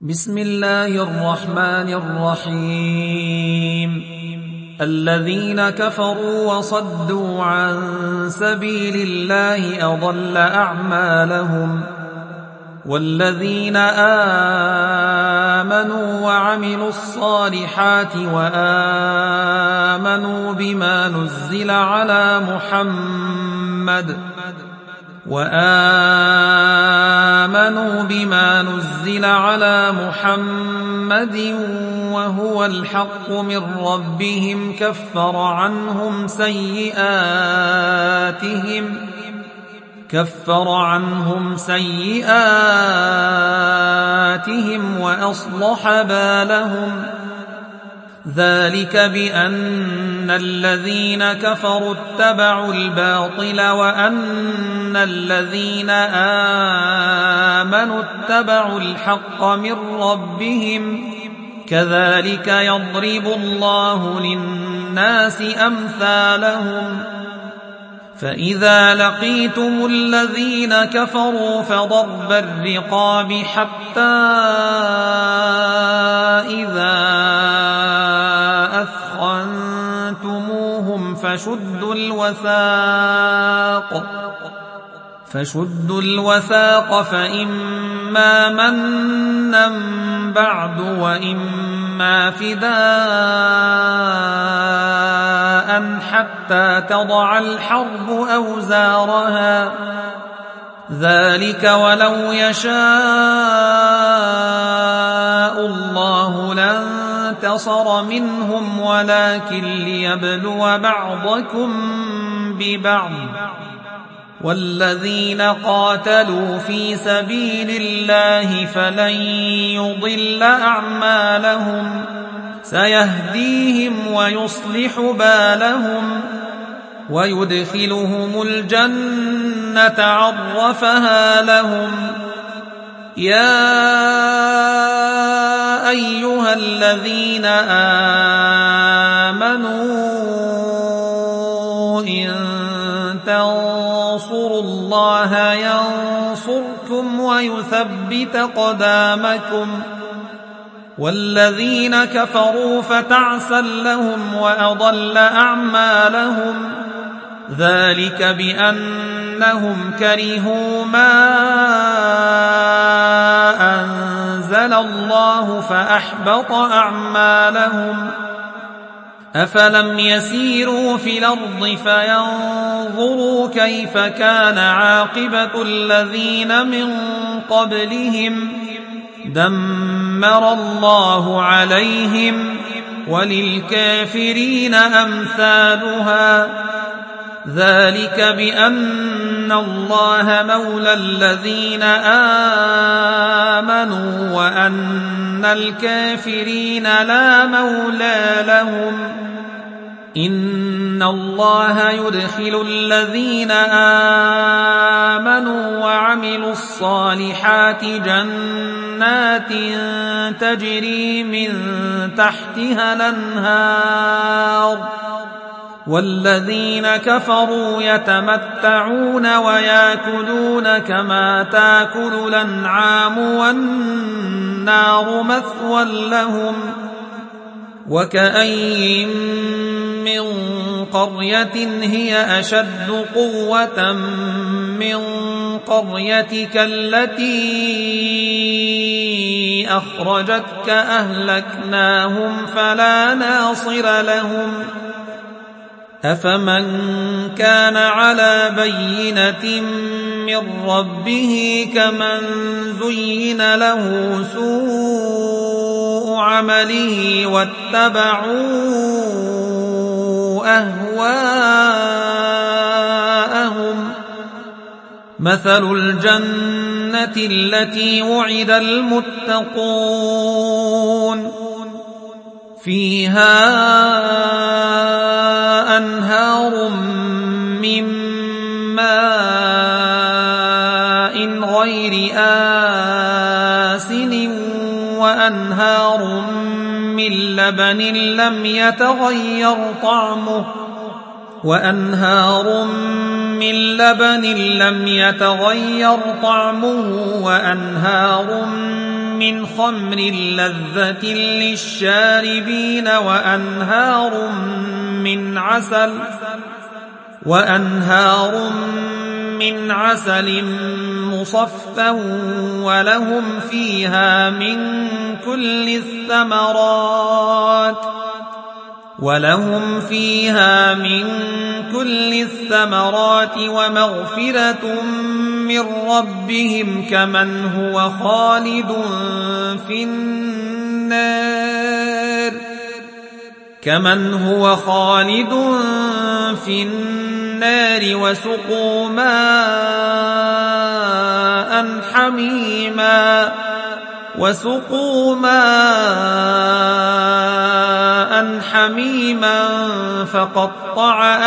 بسم الله الرحمن الرحيم. الذين كفروا وصدوا عن سبيل الله أضل أعمالهم، والذين آمنوا وعملوا الصالحات وآمنوا بما نزل على محمد وهو الحق من ربهم كفر عنهم سيئاتهم وأصلح بالهم. ذلك بأن الذين كفروا اتبعوا الباطل وأن الذين آمنوا اتبعوا الحق من ربهم، كذلك يضرب الله للناس أمثالهم. فإذا لقيتم الذين كفروا فضرب الرقاب حتى إذا أثخنتموهم فشدوا الوثاق فإما منا بعد وإما فداء حتى تضع الحرب أوزارها. ذلك ولو يشاء الله لانتصر منهم ولكن ليبلو بعضكم ببعض. والذين قاتلوا في سبيل الله فلن يضل أعمالهم، سيهديهم ويصلح بالهم ويدخلهم الجنة عرفها لهم. يا أيها الذين آمنوا إن تنصروا الله ينصركم ويثبت قدامكم. والذين كفروا فتعسا لهم وأضل أعمالهم. ذلك بأنهم كرهوا ما أنزل الله فأحبط أعمالهم. أفلم يسيروا في الأرض فينظروا كيف كان عاقبة الذين من قبلهم، دمر الله عليهم وللكافرين أمثالها. ذلك بأن الله مولى الذين آمنوا وأن الكافرين لا مولى لهم. إن الله يدخل الذين آمنوا وعملوا الصالحات جنات تجري من تحتها الأنهار، والذين كفروا يتمتعون ويأكلون كما تأكل الأنعام والنار مثوى لهم. وكأين من قرية هي أشد قوة من قريتك التي أخرجتك أهلكناهم فلا ناصر لهم. أفمن كان على بينة من ربه كمن زين له سوء عمله واتبعوا أهواءهم. مثل الجنة التي وعد المتقون فيها أنهار من ماء غير آسن وأنهار من لبن لم يتغير طعمه وأنهار من خمر لذة للشاربين وأنهار من عسل مصفى ولهم فيها من كل الثمرات ومغفرة من ربهم كمن هو خالد في النار وسقوا ماء حميما فقطع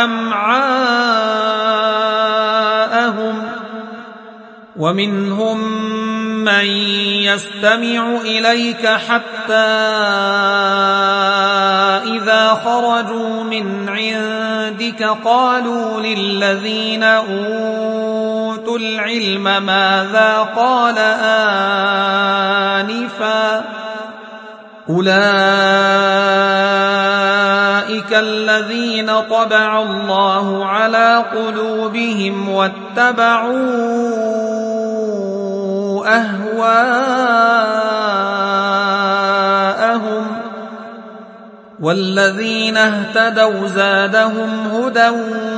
أمعاءهم ومنهم من يستمع إليك حتى إذا خرجوا من عندك قالوا للذين أوتوا العلم ماذا قال آنفا أولئك الذين طبع الله على قلوبهم واتبعوا أهواءهم والذين اهتدوا زادهم هدى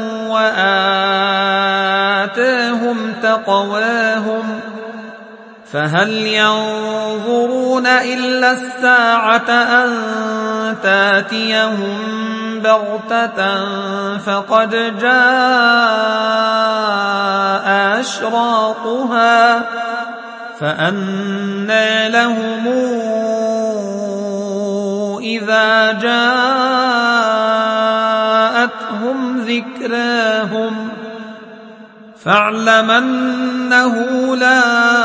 وآتاهم تقواهم فهل ينظرون إلا الساعة أن تاتيهم بغتة فقد جاء أشراطها فأنى لهم إذا جاءتهم ذكراهم فاعلم أنه لا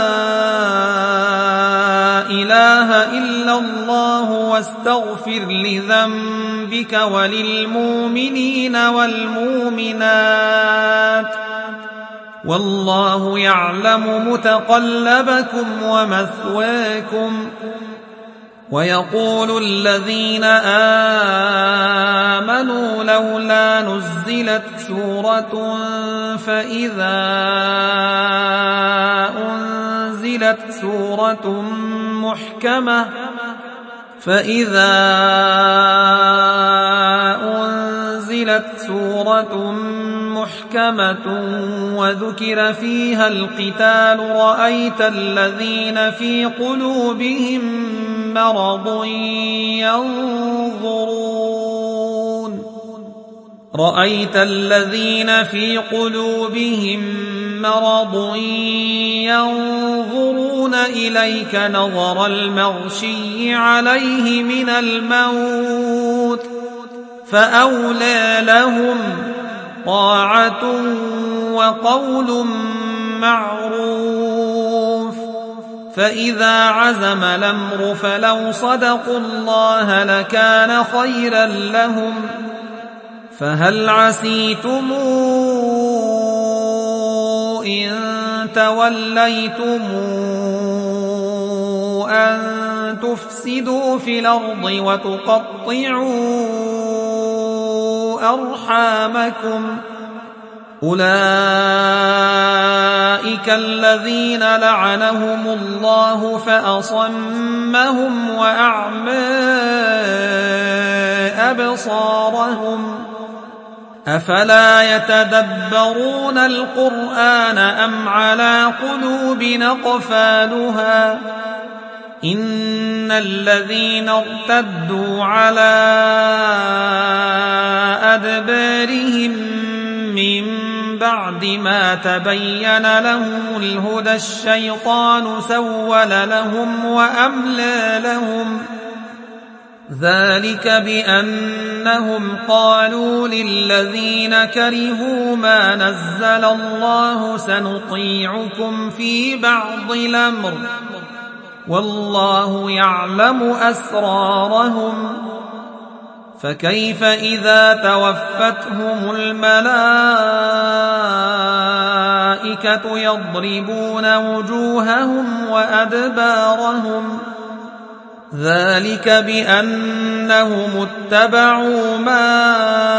إله إلا الله واستغفر لذنبك وللمؤمنين والمؤمنات والله يعلم متقلبكم ومثواكم ويقول الذين آمنوا لولا نزلت سورة فإذا أنزلت سورة محكمة وذكر فيها القتال رأيت الذين في قلوبهم مرض ينظرون إليك نظر المغشي عليه من الموت فأولى لهم طاعة وقول معروف فإذا عزم الأمر فلو صدقوا الله لكان خيرا لهم فهل عسيتم إن توليتم أن تفسدوا في الأرض وتقطعوا أرحامكم أولئك الذين لعنهم الله فأصمهم وأعمى أبصارهم أفلا يتدبرون القرآن أم على قلوب أقفالها إن الذين ارتدوا على أدبارهم من بعد ما تبين لهم الهدى الشيطان سول لهم وأملى لهم ذلك بأنهم قالوا للذين كرهوا ما نزل الله سنطيعكم في بعض الأمر والله يعلم أسرارهم فكيف إذا توفتهم الملائكة والملائكة يضربون وجوههم وأدبارهم ذلك بأنهم اتبعوا ما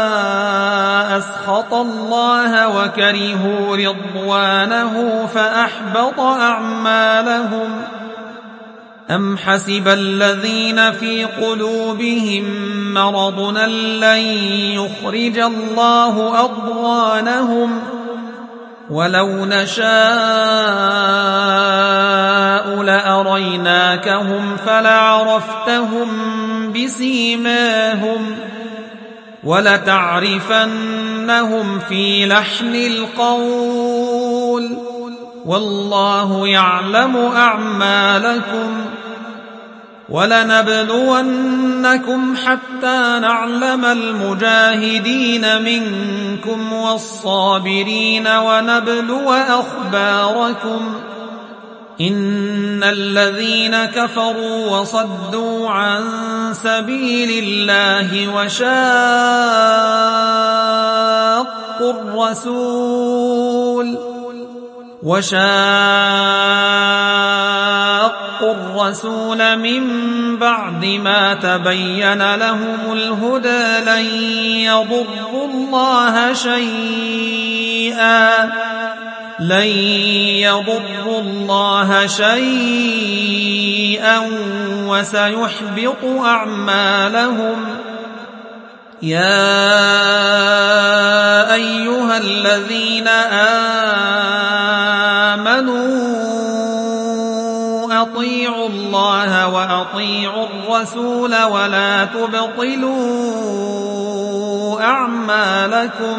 أسخط الله وكرهوا رضوانه فأحبط أعمالهم أم حسب الذين في قلوبهم مرض أن لن يخرج الله أضغانهم ولو نشاء لأريناكهم فلعرفتهم بسيماهم ولتعرفنهم في لحن القول والله يعلم أعمالكم ولنبلونكم حتى نعلم المجاهدين منكم والصابرين ونبلو أخباركم إن الذين كفروا وصدوا عن سبيل الله وشاقوا الرسول من بعد ما تبين لهم الهدى لن يضروا الله شيئا وسيحبط أعمالهم يا أيها الذين آمنوا أطيعوا الله وأطيعوا الرسول ولا تبطلوا أعمالكم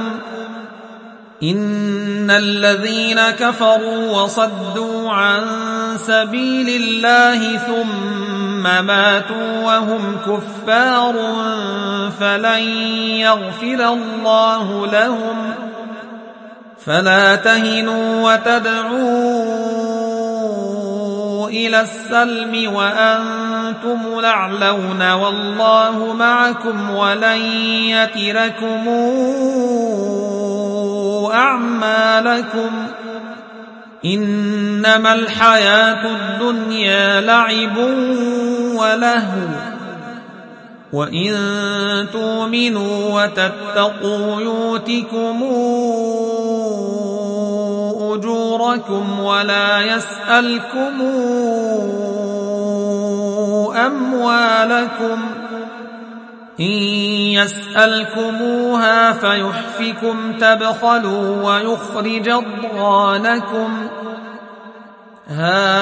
إن الذين كفروا وصدوا عن سبيل الله ثم ماتوا وهم كفار فلن يغفر الله لهم فلا تهنوا وتدعوا إلى السلم وأنتم الأعلون والله معكم ولن يتركم أعمالكم إنما الحياة الدنيا لعب ولهو وإن تؤمنوا وتتقوا يؤتكم أجوركم ولا يسألكم أموالكم إن يسألكموها فيحفكم تبخلوا ويخرج أضغانكم ها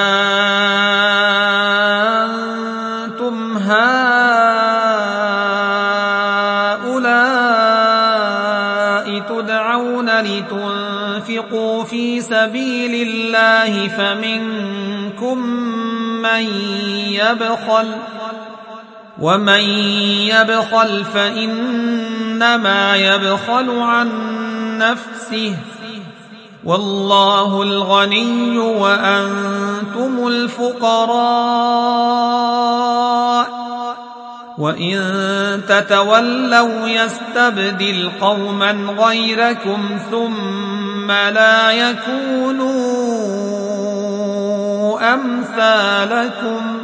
أنتم هؤلاء تدعون لتنفقوا في سبيل الله فمنكم من يبخل ومن يبخل فإنما يبخل عن نفسه والله الغني وأنتم الفقراء وإن تتولوا يستبدل قوما غيركم ثم لا يكونوا أمثالكم